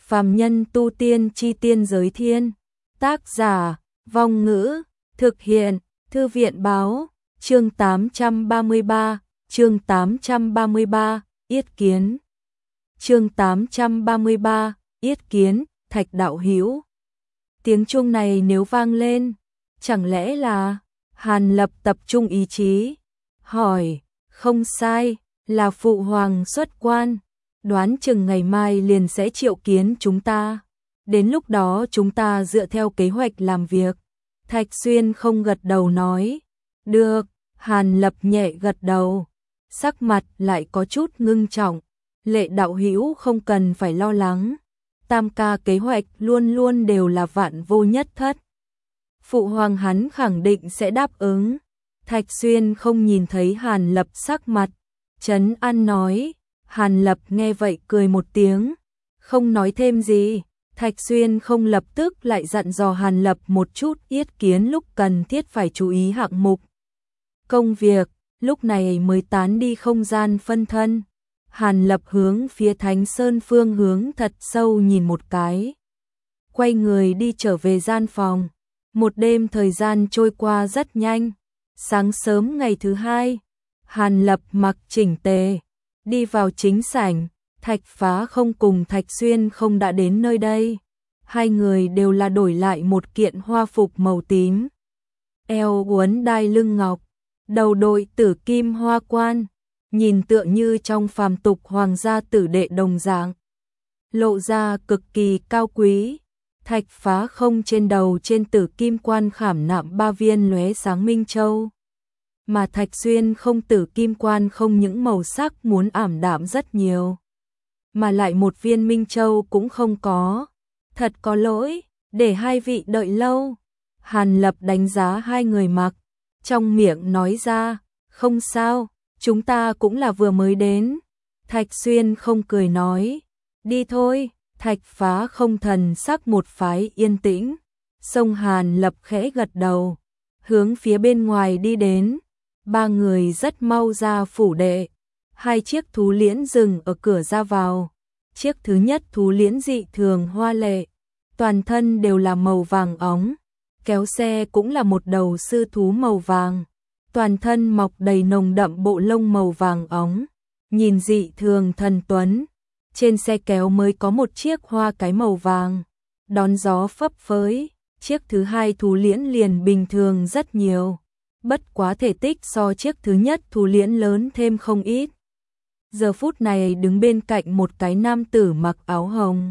Phàm nhân tu tiên chi tiên giới thiên. Tác giả, Vong Ngữ, thực hiện, Thư viện báo, chương 833, chương 833, Yết Kiến. Chương 833, Yết Kiến, Thạch đạo hữu. Tiếng chuông này nếu vang lên, chẳng lẽ là... Hàn Lập tập trung ý chí, hỏi, không sai, là phụ hoàng xuất quan, đoán chừng ngày mai liền sẽ triệu kiến chúng ta. Đến lúc đó chúng ta dựa theo kế hoạch làm việc. Thạch Xuyên không gật đầu nói, được. Hàn Lập nhẹ gật đầu, sắc mặt lại có chút ngưng trọng. Lệ đạo hữu không cần phải lo lắng, tam ca kế hoạch luôn luôn đều là vạn vô nhất thất. Phụ hoàng hắn khẳng định sẽ đáp ứng. Thạch Xuyên không nhìn thấy Hàn Lập sắc mặt, trấn an nói. Hàn Lập nghe vậy cười một tiếng, không nói thêm gì. Thạch Xuyên không lập tức lại dặn dò Hàn Lập một chút Yết Kiến lúc cần thiết phải chú ý hạng mục công việc, lúc này mới tán đi không gian phân thân. Hàn Lập hướng phía Thánh Sơn phương hướng thật sâu nhìn một cái, quay người đi trở về gian phòng. Một đêm thời gian trôi qua rất nhanh. Sáng sớm ngày thứ hai, Hàn Lập mặc chỉnh tề, đi vào chính sảnh. Thạch Phá không cùng Thạch Xuyên không đã đến nơi đây. Hai người đều là đổi lại một kiện hoa phục màu tím, eo uốn đai lưng ngọc, đầu đội tử kim hoa quan, nhìn tựa như trong phàm tục hoàng gia tử đệ đồng dạng, lộ ra cực kỳ cao quý. Thạch Phá không trên đầu trên tử kim quan khảm nạm 3 viên lóe sáng minh châu, mà Thạch Xuyên không tử kim quan không những màu sắc muốn ảm đạm rất nhiều, mà lại một viên minh châu cũng không có. Thật có lỗi, để hai vị đợi lâu. Hàn Lập đánh giá hai người mặc, trong miệng nói ra, không sao, chúng ta cũng là vừa mới đến. Thạch Xuyên không cười nói, đi thôi. Thạch Phá không thần sắc một phái yên tĩnh. Song Hàn Lập khẽ gật đầu, hướng phía bên ngoài đi đến. Ba người rất mau ra phủ đệ. Hai chiếc thú liễn dừng ở cửa ra vào. Chiếc thứ nhất thú liễn dị thường hoa lệ, toàn thân đều là màu vàng óng. Kéo xe cũng là một đầu sư thú màu vàng, toàn thân mọc đầy nồng đậm bộ lông màu vàng óng, nhìn dị thường thần tuấn. Trên xe kéo mới có một chiếc hoa cái màu vàng, đón gió phấp phới. Chiếc thứ hai thú liễn liền bình thường rất nhiều, bất quá thể tích so chiếc thứ nhất thú liễn lớn thêm không ít. Giờ phút này đứng bên cạnh một cái nam tử mặc áo hồng,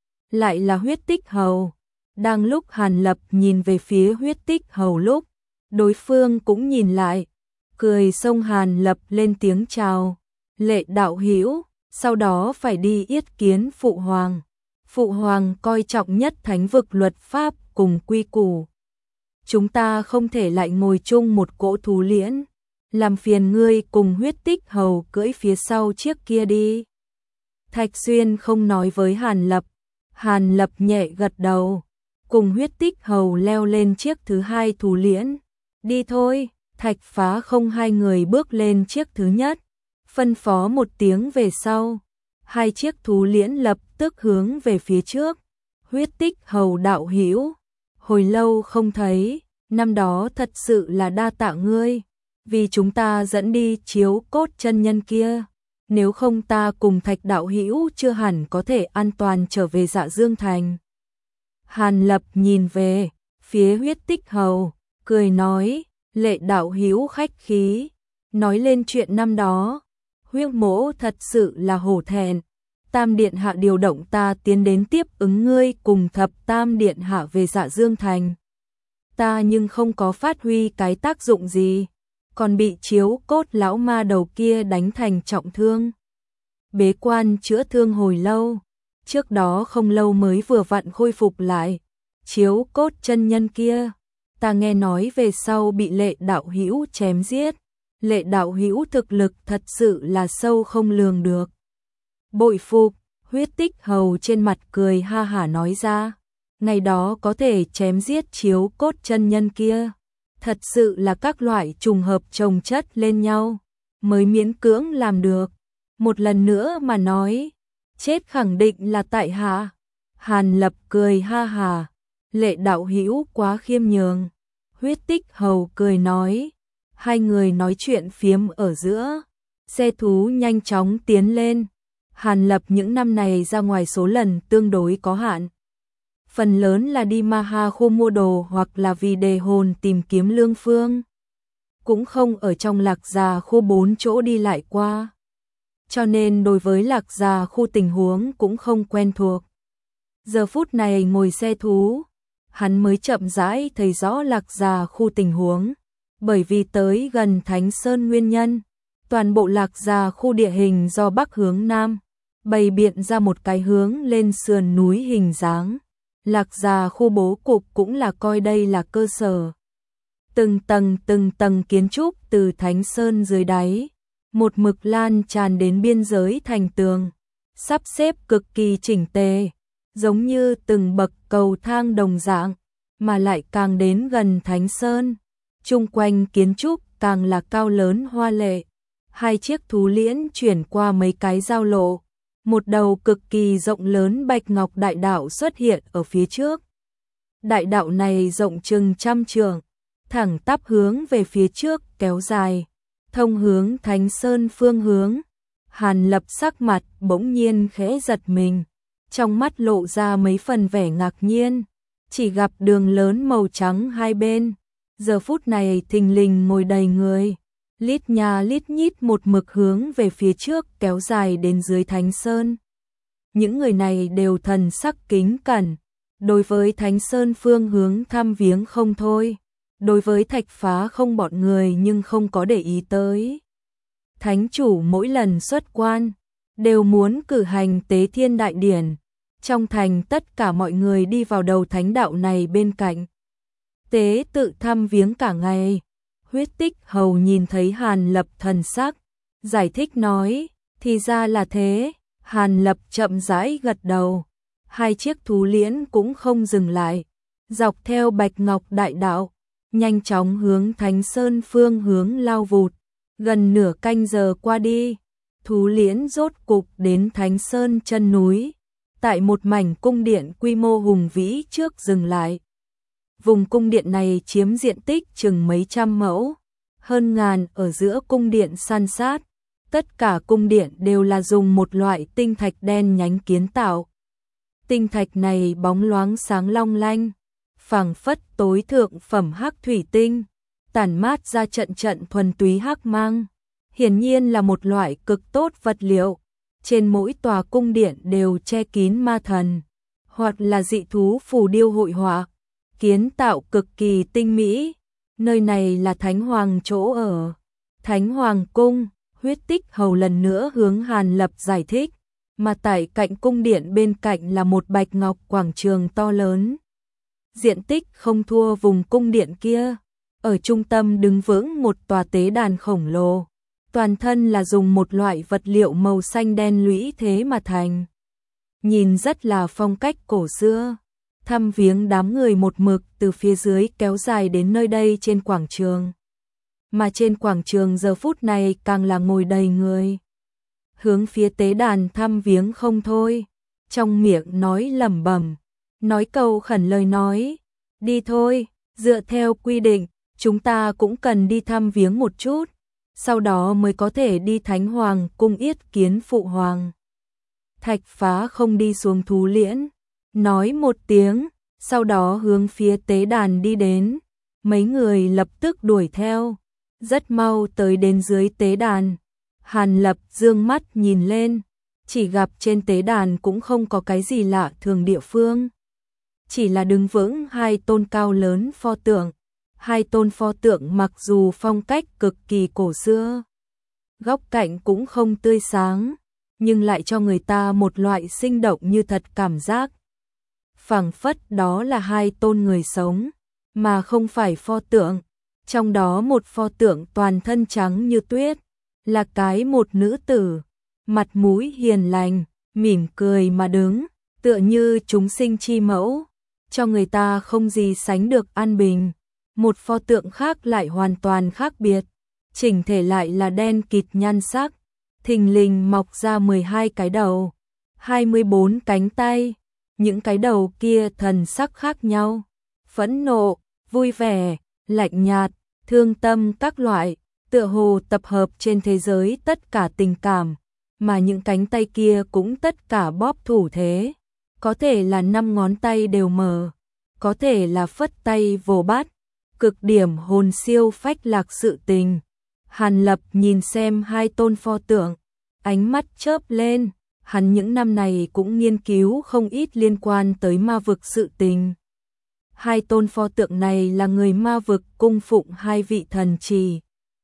lại là Huyết Tích Hầu. Đang lúc Hàn Lập nhìn về phía Huyết Tích Hầu lúc, đối phương cũng nhìn lại, cười xông Hàn Lập lên tiếng chào, Lệ đạo hữu. Sau đó phải đi yết kiến phụ hoàng. Phụ hoàng coi trọng nhất thánh vực luật pháp cùng quy củ. Chúng ta không thể lại ngồi chung một cỗ thú liễn. Làm phiền ngươi cùng Huyết Tích Hầu cưỡi phía sau chiếc kia đi. Thạch Xuyên không nói với Hàn Lập. Hàn Lập nhẹ gật đầu, cùng Huyết Tích Hầu leo lên chiếc thứ hai thú liễn. Đi thôi. Thạch Phá không hai người bước lên chiếc thứ nhất, phân phó một tiếng về sau, hai chiếc thú liễn lập tức hướng về phía trước. Huyết Tích Hầu đạo hữu, hồi lâu không thấy, năm đó thật sự là đa tạ ngươi, vì chúng ta dẫn đi chiếu cốt chân nhân kia, nếu không ta cùng Thạch đạo hữu chưa hẳn có thể an toàn trở về Dạ Dương Thành. Hàn Lập nhìn về phía Huyết Tích Hầu, cười nói, Lệ đạo hữu khách khí, nói lên chuyện năm đó. Huyết mỗ thật sự là hổ thẹn. Tam điện hạ điều động ta tiến đến tiếp ứng ngươi cùng thập tam điện hạ về Dạ Dương Thành. Ta nhưng không có phát huy cái tác dụng gì, còn bị chiếu cốt lão ma đầu kia đánh thành trọng thương. Bế quan chữa thương hồi lâu, trước đó không lâu mới vừa vặn khôi phục lại. Chiếu cốt chân nhân kia, ta nghe nói về sau bị Lệ đạo hữu chém giết. Lệ đạo hữu thực lực thật sự là sâu không lường được. Bội phục. Huyết Tích Hầu trên mặt cười ha hả nói ra, ngày đó có thể chém giết chiếu cốt chân nhân kia, thật sự là các loại trùng hợp chồng chất lên nhau, mới miễn cưỡng làm được. Một lần nữa mà nói, chết khẳng định là tại hạ. Hàn Lập cười ha hà, Lệ đạo hữu quá khiêm nhường. Huyết Tích Hầu cười nói, hai người nói chuyện phiếm ở giữa, xe thú nhanh chóng tiến lên. Hàn Lập những năm này ra ngoài số lần tương đối có hạn. Phần lớn là đi Maha khu mua đồ hoặc là vì đề hồn tìm kiếm lương phương. Cũng không ở trong Lạc Già khu 4 chỗ đi lại qua. Cho nên đối với Lạc Già khu tình huống cũng không quen thuộc. Giờ phút này ngồi xe thú, hắn mới chậm rãi thấy rõ Lạc Già khu tình huống. Bởi vì tới gần Thánh Sơn nguyên nhân, toàn bộ Lạc Già khu địa hình do bắc hướng nam, bày biện ra một cái hướng lên sườn núi hình dáng. Lạc Già khu bố cục cũng là coi đây là cơ sở. Từng tầng kiến trúc từ Thánh Sơn dưới đáy, một mực lan tràn đến biên giới thành tường, sắp xếp cực kỳ chỉnh tề, giống như từng bậc cầu thang đồng dạng, mà lại càng đến gần Thánh Sơn. Chung quanh kiến trúc càng là cao lớn hoa lệ. Hai chiếc thú liễn chuyển qua mấy cái giao lộ. Một đầu cực kỳ rộng lớn bạch ngọc đại đạo xuất hiện ở phía trước. Đại đạo này rộng chừng 100 trượng, thẳng tắp hướng về phía trước kéo dài, thông hướng Thánh Sơn phương hướng. Hàn Lập sắc mặt bỗng nhiên khẽ giật mình, trong mắt lộ ra mấy phần vẻ ngạc nhiên, chỉ gặp đường lớn màu trắng hai bên. Giờ phút này thình lình ngồi đầy người, lít nha lít nhít một mực hướng về phía trước kéo dài đến dưới Thánh Sơn. Những người này đều thần sắc kính cẩn, đối với Thánh Sơn phương hướng thăm viếng không thôi, đối với Thạch Phá không bọn người nhưng không có để ý tới. Thánh chủ mỗi lần xuất quan, đều muốn cử hành tế thiên đại điển, trong thành tất cả mọi người đi vào đầu thánh đạo này bên cạnh. Tế tự thăm viếng cả ngày. Huyết Tích Hầu nhìn thấy Hàn Lập thần sắc, giải thích nói, thì ra là thế. Hàn Lập chậm rãi gật đầu, hai chiếc thú liễn cũng không dừng lại, dọc theo bạch ngọc đại đạo, nhanh chóng hướng Thánh Sơn phương hướng lao vụt. Gần nửa canh giờ qua đi, thú liễn rốt cục đến Thánh Sơn chân núi, tại một mảnh cung điện quy mô hùng vĩ trước dừng lại. Vùng cung điện này chiếm diện tích chừng mấy trăm mẫu, hơn ngàn ở giữa cung điện san sát. Tất cả cung điện đều là dùng một loại tinh thạch đen nhánh kiến tạo. Tinh thạch này bóng loáng sáng long lanh, phảng phất tối thượng phẩm hắc thủy tinh, tản mát ra trận trận thuần túy hắc mang. Hiển nhiên là một loại cực tốt vật liệu. Trên mỗi tòa cung điện đều che kín ma thần, hoặc là dị thú phù điêu hội họa, kiến tạo cực kỳ tinh mỹ. Nơi này là Thánh Hoàng chỗ ở, Thánh Hoàng cung. Huyết Tích Hầu lần nữa hướng Hàn Lập giải thích, mà tại cạnh cung điện bên cạnh là một bạch ngọc quảng trường to lớn. Diện tích không thua vùng cung điện kia, ở trung tâm đứng vững một tòa tế đàn khổng lồ, toàn thân là dùng một loại vật liệu màu xanh đen lũy thế mà thành. Nhìn rất là phong cách cổ xưa. Thăm viếng đám người một mực từ phía dưới kéo dài đến nơi đây trên quảng trường. Mà trên quảng trường giờ phút này càng là ngồi đầy người. Hướng phía tế đàn thăm viếng không thôi, trong miệng nói lẩm bẩm, nói câu khẩn lời nói, đi thôi, dựa theo quy định, chúng ta cũng cần đi thăm viếng một chút, sau đó mới có thể đi Thánh Hoàng cung yết kiến phụ hoàng. Thạch Phá không đi xuống thú liễn, nói một tiếng, sau đó hướng phía tế đàn đi đến. Mấy người lập tức đuổi theo, rất mau tới đến dưới tế đàn. Hàn Lập dương mắt nhìn lên, chỉ gặp trên tế đàn cũng không có cái gì lạ thường địa phương. Chỉ là đứng vững hai tôn cao lớn pho tượng. Hai tôn pho tượng mặc dù phong cách cực kỳ cổ xưa, góc cạnh cũng không tươi sáng, nhưng lại cho người ta một loại sinh động như thật cảm giác. Phảng phất đó là hai tôn người sống, mà không phải pho tượng. Trong đó một pho tượng toàn thân trắng như tuyết, là cái một nữ tử, mặt mũi hiền lành, mỉm cười mà đứng, tựa như chúng sinh chi mẫu, cho người ta không gì sánh được an bình. Một pho tượng khác lại hoàn toàn khác biệt, chỉnh thể lại là đen kịt nhan sắc, thình lình mọc ra 12 cái đầu, 24 cánh tay, những cái đầu kia thần sắc khác nhau, phẫn nộ, vui vẻ, lạnh nhạt, thương tâm các loại, tựa hồ tập hợp trên thế giới tất cả tình cảm, mà những cánh tay kia cũng tất cả bóp thủ thế, có thể là 5 ngón tay đều mở, có thể là phất tay vồ bát, cực điểm hồn siêu phách lạc sự tình. Hàn Lập nhìn xem hai tôn pho tượng, ánh mắt chớp lên, hắn những năm này cũng nghiên cứu không ít liên quan tới ma vực sự tình. Hai tôn pho tượng này là người ma vực cung phụng hai vị thần trì,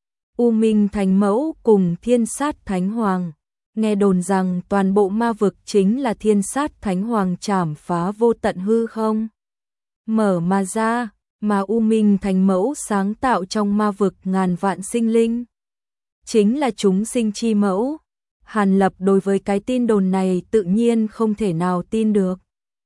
U Minh Thánh Mẫu cùng Thiên Sát Thánh Hoàng. Nghe đồn rằng toàn bộ ma vực chính là Thiên Sát Thánh Hoàng trảm phá vô tận hư không mở mà ra, mà U Minh Thánh Mẫu sáng tạo trong ma vực ngàn vạn sinh linh, chính là chúng sinh chi mẫu. Hàn Lập đối với cái tin đồn này tự nhiên không thể nào tin được.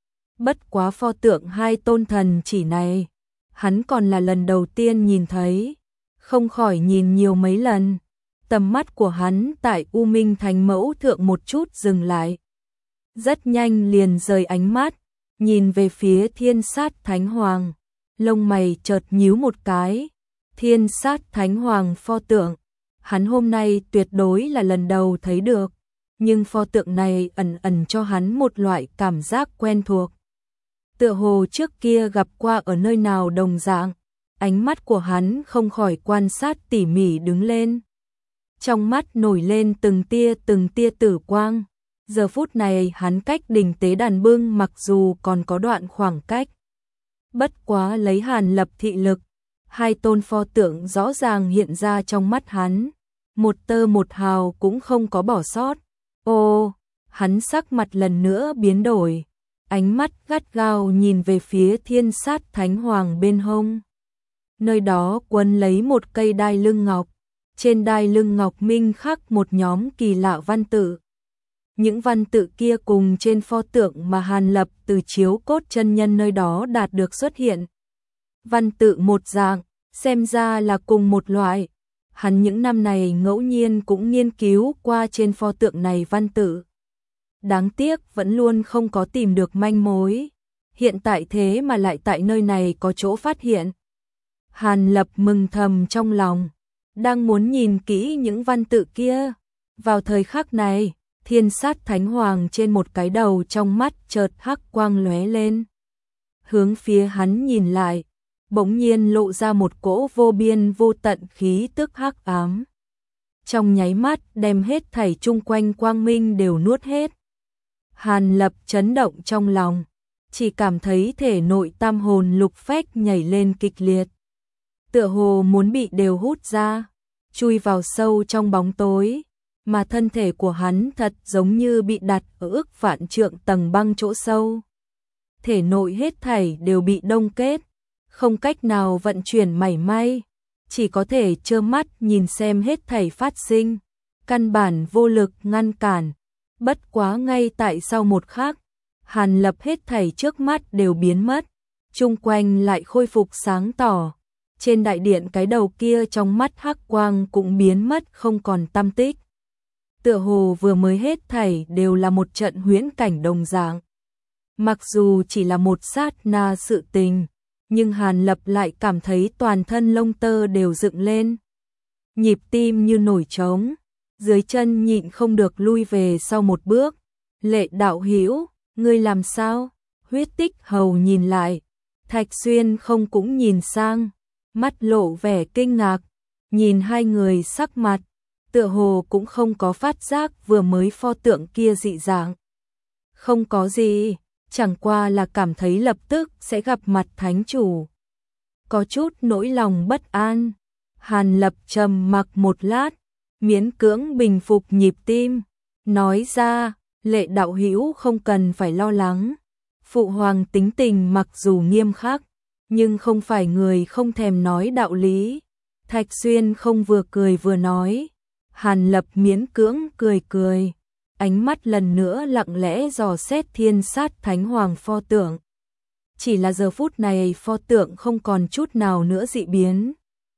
Bất quá pho tượng hai tôn thần chỉ này, hắn còn là lần đầu tiên nhìn thấy, không khỏi nhìn nhiều mấy lần. Tầm mắt của hắn tại U Minh Thánh Mẫu thượng một chút dừng lại. Rất nhanh liền rời ánh mắt, nhìn về phía Thiên Sát Thánh Hoàng. Lông mày chợt nhíu một cái. Thiên Sát Thánh Hoàng pho tượng, hắn hôm nay tuyệt đối là lần đầu thấy được. Nhưng pho tượng này ẩn ẩn cho hắn một loại cảm giác quen thuộc. Tựa hồ trước kia gặp qua ở nơi nào đồng dạng. Ánh mắt của hắn không khỏi quan sát tỉ mỉ đứng lên. Trong mắt nổi lên từng tia tử quang. Giờ phút này hắn cách đỉnh tế đàn bưng mặc dù còn có đoạn khoảng cách. Bất quá lấy Hàn Lập thị lực, hai tôn pho tượng rõ ràng hiện ra trong mắt hắn. Một tơ một hào cũng không có bỏ sót. Ô, hắn sắc mặt lần nữa biến đổi. Ánh mắt gắt gao nhìn về phía Thiên Sát Thánh Hoàng bên hông. Nơi đó quấn lấy một cây đai lưng ngọc. Trên đai lưng ngọc minh khắc một nhóm kỳ lạ văn tự. Những văn tự kia cùng trên pho tượng mà Hàn Lập từ chiếu cốt chân nhân nơi đó đạt được xuất hiện. Văn tự một dạng, xem ra là cùng một loại. Hắn những năm này ngẫu nhiên cũng nghiên cứu qua trên pho tượng này văn tự. Đáng tiếc vẫn luôn không có tìm được manh mối. Hiện tại thế mà lại tại nơi này có chỗ phát hiện. Hàn Lập mừng thầm trong lòng, đang muốn nhìn kỹ những văn tự kia. Vào thời khắc này, Thiên Sát Thánh Hoàng trên một cái đầu trong mắt chợt hắc quang lóe lên. Hướng phía hắn nhìn lại, bỗng nhiên lộ ra một cỗ vô biên vô tận khí tức hắc ám. Trong nháy mắt đem hết thảy chung quanh quang minh đều nuốt hết. Hàn Lập chấn động trong lòng, chỉ cảm thấy thể nội tam hồn lục phách nhảy lên kịch liệt. Tựa hồ muốn bị đều hút ra, chui vào sâu trong bóng tối, mà thân thể của hắn thật giống như bị đặt ở ức vạn trượng tầng băng chỗ sâu. Thể nội hết thảy đều bị đông kết, không cách nào vận chuyển mảy may, chỉ có thể trơ mắt nhìn xem hết thảy phát sinh, căn bản vô lực ngăn cản. Bất quá ngay tại sau một khắc, Hàn Lập hết thảy trước mắt đều biến mất, chung quanh lại khôi phục sáng tỏ. Trên đại điện cái đầu kia trong mắt hắc quang cũng biến mất không còn tăm tích. Tựa hồ vừa mới hết thảy đều là một trận huyễn cảnh đồng dạng. Mặc dù chỉ là một sát na sự tình, nhưng Hàn Lập lại cảm thấy toàn thân lông tơ đều dựng lên. Nhịp tim như nổi trống, dưới chân nhịn không được lui về sau một bước. Lệ đạo hữu, ngươi làm sao? Huyết Tích Hầu nhìn lại, Thạch Xuyên không cũng nhìn sang, mắt lộ vẻ kinh ngạc, nhìn hai người sắc mặt, tựa hồ cũng không có phát giác vừa mới pho tượng kia dị dạng. Không có gì, chẳng qua là cảm thấy lập tức sẽ gặp mặt thánh chủ. Có chút nỗi lòng bất an. Hàn Lập trầm mặc một lát, miễn cưỡng bình phục nhịp tim, nói ra, Lệ đạo hữu không cần phải lo lắng. Phụ hoàng tính tình mặc dù nghiêm khắc, nhưng không phải người không thèm nói đạo lý. Thạch Xuyên không vừa cười vừa nói. Hàn Lập miễn cưỡng cười cười, ánh mắt lần nữa lặng lẽ dò xét Thiên Sát Thánh Hoàng pho tượng. Chỉ là giờ phút này pho tượng không còn chút nào nữa dị biến.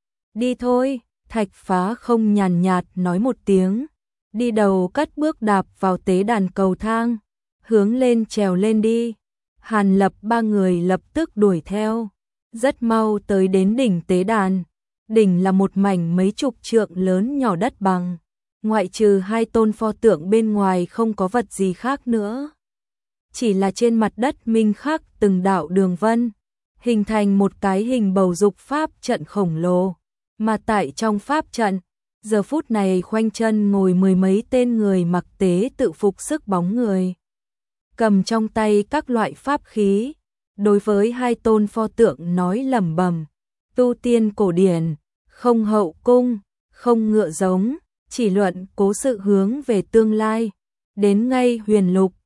Đi thôi, Thạch Phá không nhàn nhạt nói một tiếng, đi đầu cất bước đạp vào tế đàn cầu thang, hướng lên trèo lên đi. Hàn Lập ba người lập tức đuổi theo, rất mau tới đến đỉnh tế đàn. Đỉnh là một mảnh mấy chục trượng lớn nhỏ đất bằng, ngoại trừ 2 tôn pho tượng bên ngoài không có vật gì khác nữa. Chỉ là trên mặt đất minh khắc từng đạo đường vân, hình thành một cái hình bầu dục pháp trận khổng lồ, mà tại trong pháp trận, giờ phút này khoanh chân ngồi mười mấy tên người mặc tế tự phục sức bóng người, cầm trong tay các loại pháp khí, đối với 2 tôn pho tượng nói lẩm bẩm, tu tiên cổ điển, không hậu cung, không ngựa giống, chỉ luận cố sự hướng về tương lai, đến ngay huyền lục,